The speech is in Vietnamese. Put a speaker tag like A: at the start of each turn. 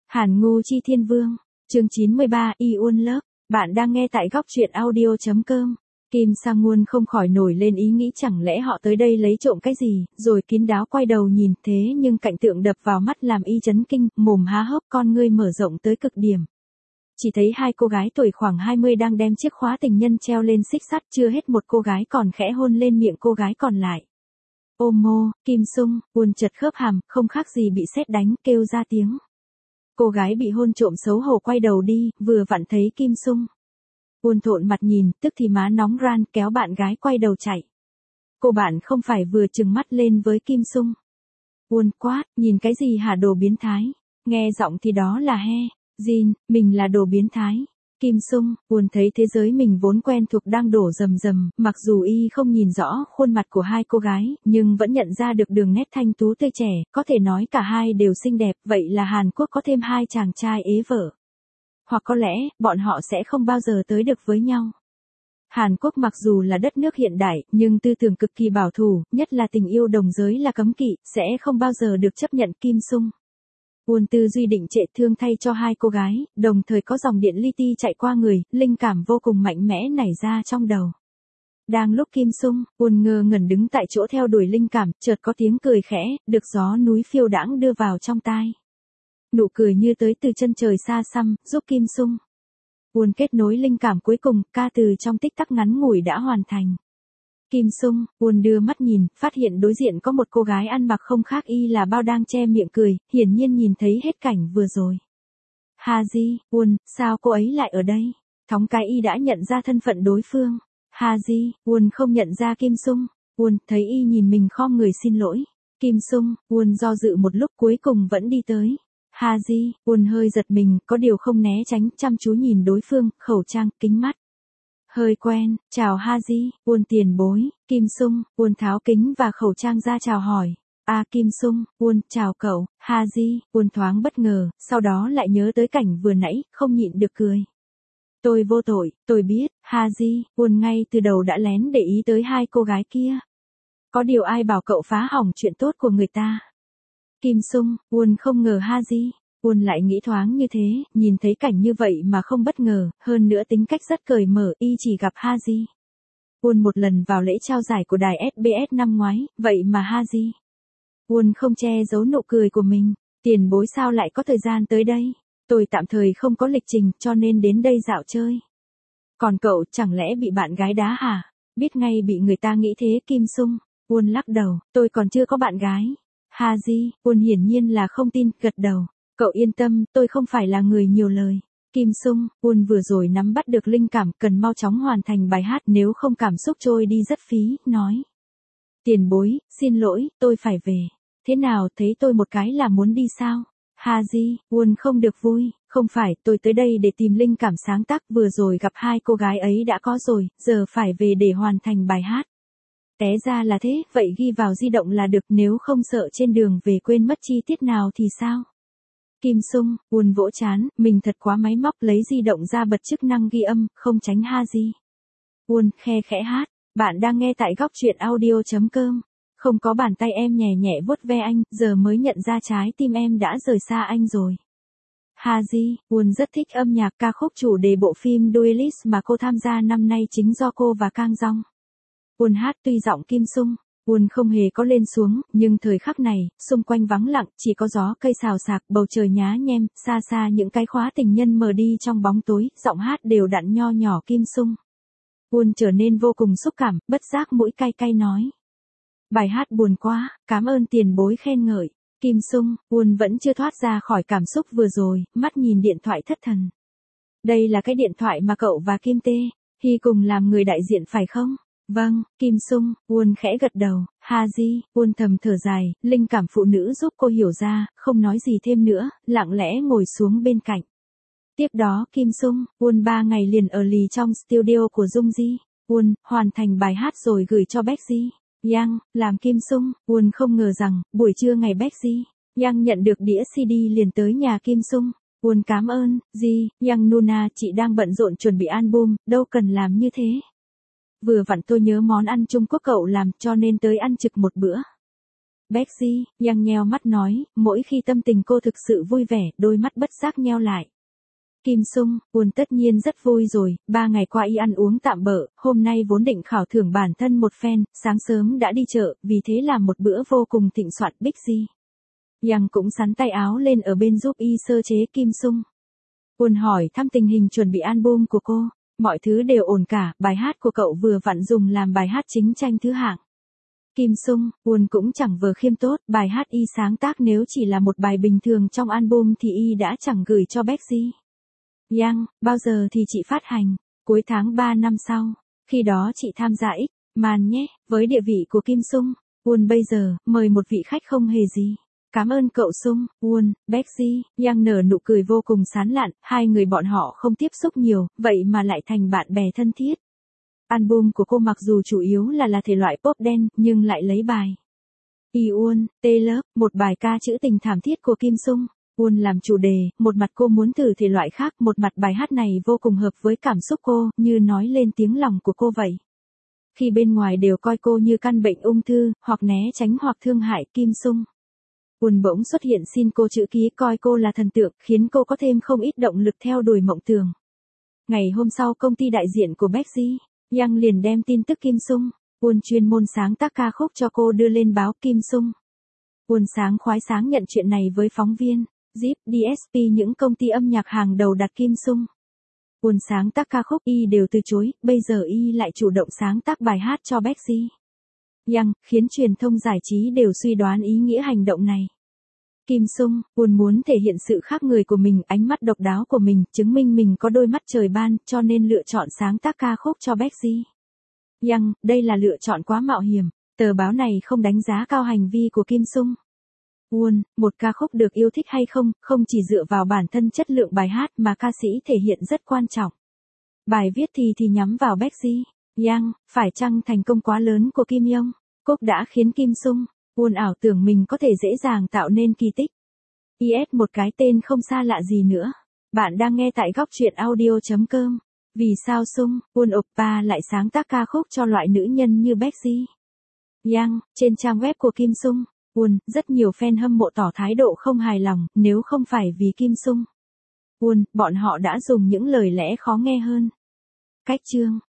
A: Hàn Ngu Chi Thiên Vương, chương 93, Iun Lớp, bạn đang nghe tại góc truyện audio.com. Kim Sang-won không khỏi nổi lên ý nghĩ chẳng lẽ họ tới đây lấy trộm cái gì, rồi kín đáo quay đầu nhìn thế nhưng cảnh tượng đập vào mắt làm y chấn kinh, mồm há hốc con ngươi mở rộng tới cực điểm. Chỉ thấy hai cô gái tuổi khoảng 20 đang đem chiếc khóa tình nhân treo lên xích sắt, chưa hết một cô gái còn khẽ hôn lên miệng cô gái còn lại. Ôm mô, Kim Sung, Won chật khớp hàm, không khác gì bị sét đánh, kêu ra tiếng. Cô gái bị hôn trộm xấu hổ quay đầu đi, vừa vặn thấy Kim Sung. Won thộn mặt nhìn, tức thì má nóng ran, kéo bạn gái quay đầu chạy. Cô bạn không phải vừa trừng mắt lên với Kim Sung. Won quát, nhìn cái gì hả đồ biến thái, nghe giọng thì đó là he. Jin, mình là đồ biến thái. Kim Sung, Won thấy thế giới mình vốn quen thuộc đang đổ rầm rầm, mặc dù y không nhìn rõ khuôn mặt của hai cô gái, nhưng vẫn nhận ra được đường nét thanh tú tươi trẻ, có thể nói cả hai đều xinh đẹp, vậy là Hàn Quốc có thêm hai chàng trai ế vợ. Hoặc có lẽ, bọn họ sẽ không bao giờ tới được với nhau. Hàn Quốc mặc dù là đất nước hiện đại, nhưng tư tưởng cực kỳ bảo thủ, nhất là tình yêu đồng giới là cấm kỵ, sẽ không bao giờ được chấp nhận. Kim Sung. Won tư duy định trệ thương thay cho hai cô gái, đồng thời có dòng điện li ti chạy qua người, linh cảm vô cùng mạnh mẽ nảy ra trong đầu. Đang lúc Kim Sung, Won ngơ ngẩn đứng tại chỗ theo đuổi linh cảm, chợt có tiếng cười khẽ, được gió núi phiêu đãng đưa vào trong tai. Nụ cười như tới từ chân trời xa xăm, giúp Kim Sung. Won kết nối linh cảm cuối cùng, ca từ trong tích tắc ngắn ngủi đã hoàn thành. Kim Sung, Won đưa mắt nhìn, phát hiện đối diện có một cô gái ăn mặc không khác y là bao đang che miệng cười, hiển nhiên nhìn thấy hết cảnh vừa rồi. Haji, Won, sao cô ấy lại ở đây? Thoáng cái y đã nhận ra thân phận đối phương. Haji, Won không nhận ra Kim Sung. Won thấy y nhìn mình khom người xin lỗi. Kim Sung, Won do dự một lúc cuối cùng vẫn đi tới. Haji, Won hơi giật mình, có điều không né tránh, chăm chú nhìn đối phương, khẩu trang, kính mắt. Hơi quen, chào Haji, Won tiền bối. Kim Sung, Won tháo kính và khẩu trang ra chào hỏi. Kim Sung, Won, chào cậu. Haji, Won thoáng bất ngờ, sau đó lại nhớ tới cảnh vừa nãy, không nhịn được cười. Tôi vô tội, tôi biết. Haji, Won ngay từ đầu đã lén để ý tới hai cô gái kia. Có điều ai bảo cậu phá hỏng chuyện tốt của người ta. Kim Sung, Won không ngờ Haji. Won lại nghĩ thoáng như thế, nhìn thấy cảnh như vậy mà không bất ngờ, hơn nữa tính cách rất cởi mở, y chỉ gặp Haji. Won một lần vào lễ trao giải của đài SBS năm ngoái, vậy mà Haji. Won không che giấu nụ cười của mình, tiền bối sao lại có thời gian tới đây? Tôi tạm thời không có lịch trình, cho nên đến đây dạo chơi. Còn cậu, chẳng lẽ bị bạn gái đá hả? Biết ngay bị người ta nghĩ thế. Kim Sung, Won lắc đầu, tôi còn chưa có bạn gái. Haji, Won hiển nhiên là không tin, gật đầu. Cậu yên tâm, tôi không phải là người nhiều lời. Kim Sung, Won vừa rồi nắm bắt được linh cảm, cần mau chóng hoàn thành bài hát nếu không cảm xúc trôi đi rất phí, nói. Tiền bối, xin lỗi, tôi phải về. Thế nào, thấy tôi một cái là muốn đi sao? Haji, Won không được vui, không phải, tôi tới đây để tìm linh cảm sáng tác, vừa rồi gặp hai cô gái ấy đã có rồi, giờ phải về để hoàn thành bài hát. Té ra là thế, vậy ghi vào di động là được, nếu không sợ trên đường về quên mất chi tiết nào thì sao? Kim Sung, Won vỗ chán, mình thật quá máy móc, lấy di động ra bật chức năng ghi âm, không tránh Haji. Won khe khẽ hát, bạn đang nghe tại góc truyện audio.com. Không có bàn tay em nhẹ nhẹ vuốt ve anh, giờ mới nhận ra trái tim em đã rời xa anh rồi. Haji, Won rất thích âm nhạc, ca khúc chủ đề bộ phim Duelist mà cô tham gia năm nay chính do cô và Kang Jong. Won hát tuy giọng Kim Sung. Won không hề có lên xuống, nhưng thời khắc này, xung quanh vắng lặng, chỉ có gió cây xào xạc, bầu trời nhá nhem, xa xa những cái khóa tình nhân mờ đi trong bóng tối, giọng hát đều đặn nho nhỏ Kim Sung. Won trở nên vô cùng xúc cảm, bất giác mũi cay cay nói. Bài hát buồn quá, cảm ơn tiền bối khen ngợi. Kim Sung, Won vẫn chưa thoát ra khỏi cảm xúc vừa rồi, mắt nhìn điện thoại thất thần. Đây là cái điện thoại mà cậu và Kim Tae Hee cùng làm người đại diện phải không? Vâng, Kim Sung, Won khẽ gật đầu. Haji, Won thầm thở dài, linh cảm phụ nữ giúp cô hiểu ra, không nói gì thêm nữa, lặng lẽ ngồi xuống bên cạnh. Tiếp đó Kim Sung, Won 3 ngày liền ở lì trong studio của Dung Ji. Won hoàn thành bài hát rồi gửi cho Baekji Yang, làm Kim Sung, Won không ngờ rằng, buổi trưa ngày Baekji Yang nhận được đĩa CD liền tới nhà Kim Sung. Won cảm ơn, Ji, Yang Nuna, chị đang bận rộn chuẩn bị album, đâu cần làm như thế. Vừa vặn tôi nhớ món ăn Trung Quốc cậu làm cho nên tới ăn trực một bữa. Becky, Yang nheo mắt nói, mỗi khi tâm tình cô thực sự vui vẻ, đôi mắt bất giác nheo lại. Kim Sung, Won tất nhiên rất vui rồi, 3 ngày qua y ăn uống tạm bợ, hôm nay vốn định khảo thưởng bản thân một phen, sáng sớm đã đi chợ, vì thế làm một bữa vô cùng thịnh soạn. Becky. Yang cũng sắn tay áo lên ở bên giúp y sơ chế. Kim Sung. Won hỏi thăm tình hình chuẩn bị album của cô, mọi thứ đều ổn cả, bài hát của cậu vừa vặn dùng làm bài hát chính tranh thứ hạng. Kim Sung, Won cũng chẳng vừa khiêm tốt, bài hát y sáng tác nếu chỉ là một bài bình thường trong album thì y đã chẳng gửi cho Becky. Yang, bao giờ thì chị phát hành? Cuối tháng 3 năm sau. Khi đó chị tham gia X màn nhé. Với địa vị của Kim Sung, Won bây giờ mời một vị khách không hề gì. Cảm ơn cậu Sung. Won, Becky, Yang nở nụ cười vô cùng sán lạn, hai người bọn họ không tiếp xúc nhiều, vậy mà lại thành bạn bè thân thiết. Album của cô mặc dù chủ yếu là thể loại pop đen, nhưng lại lấy bài Iwon, T-Love, một bài ca trữ tình thảm thiết của Kim Sung. Won làm chủ đề, một mặt cô muốn thử thể loại khác, một mặt bài hát này vô cùng hợp với cảm xúc cô, như nói lên tiếng lòng của cô vậy. Khi bên ngoài đều coi cô như căn bệnh ung thư, hoặc né tránh hoặc thương hại Kim Sung. Won bỗng xuất hiện xin cô chữ ký, coi cô là thần tượng, khiến cô có thêm không ít động lực theo đuổi mộng tưởng. Ngày hôm sau công ty đại diện của Becky, Yang liền đem tin tức Kim Sung. Won chuyên môn sáng tác ca khúc cho cô đưa lên báo Kim Sung. Won sáng khoái sáng nhận chuyện này với phóng viên. Zip, DSP những công ty âm nhạc hàng đầu đặt Kim Sung. Won sáng tác ca khúc y đều từ chối, bây giờ y lại chủ động sáng tác bài hát cho Becky. Yang, khiến truyền thông giải trí đều suy đoán ý nghĩa hành động này. Kim Sung, Won muốn thể hiện sự khác người của mình, ánh mắt độc đáo của mình, chứng minh mình có đôi mắt trời ban, cho nên lựa chọn sáng tác ca khúc cho Becky. Yang, đây là lựa chọn quá mạo hiểm, tờ báo này không đánh giá cao hành vi của Kim Sung. Won, một ca khúc được yêu thích hay không, không chỉ dựa vào bản thân chất lượng bài hát mà ca sĩ thể hiện rất quan trọng. Bài viết thì nhắm vào Becky. Yang, phải chăng thành công quá lớn của Kim Young Kook đã khiến Kim Sung, Won ảo tưởng mình có thể dễ dàng tạo nên kỳ tích. IS một cái tên không xa lạ gì nữa. Bạn đang nghe tại góc truyện audio.com. Vì sao Sung, Won Oppa lại sáng tác ca khúc cho loại nữ nhân như Becky? Yang, trên trang web của Kim Sung, Won, rất nhiều fan hâm mộ tỏ thái độ không hài lòng, nếu không phải vì Kim Sung, Won, bọn họ đã dùng những lời lẽ khó nghe hơn. Cách chương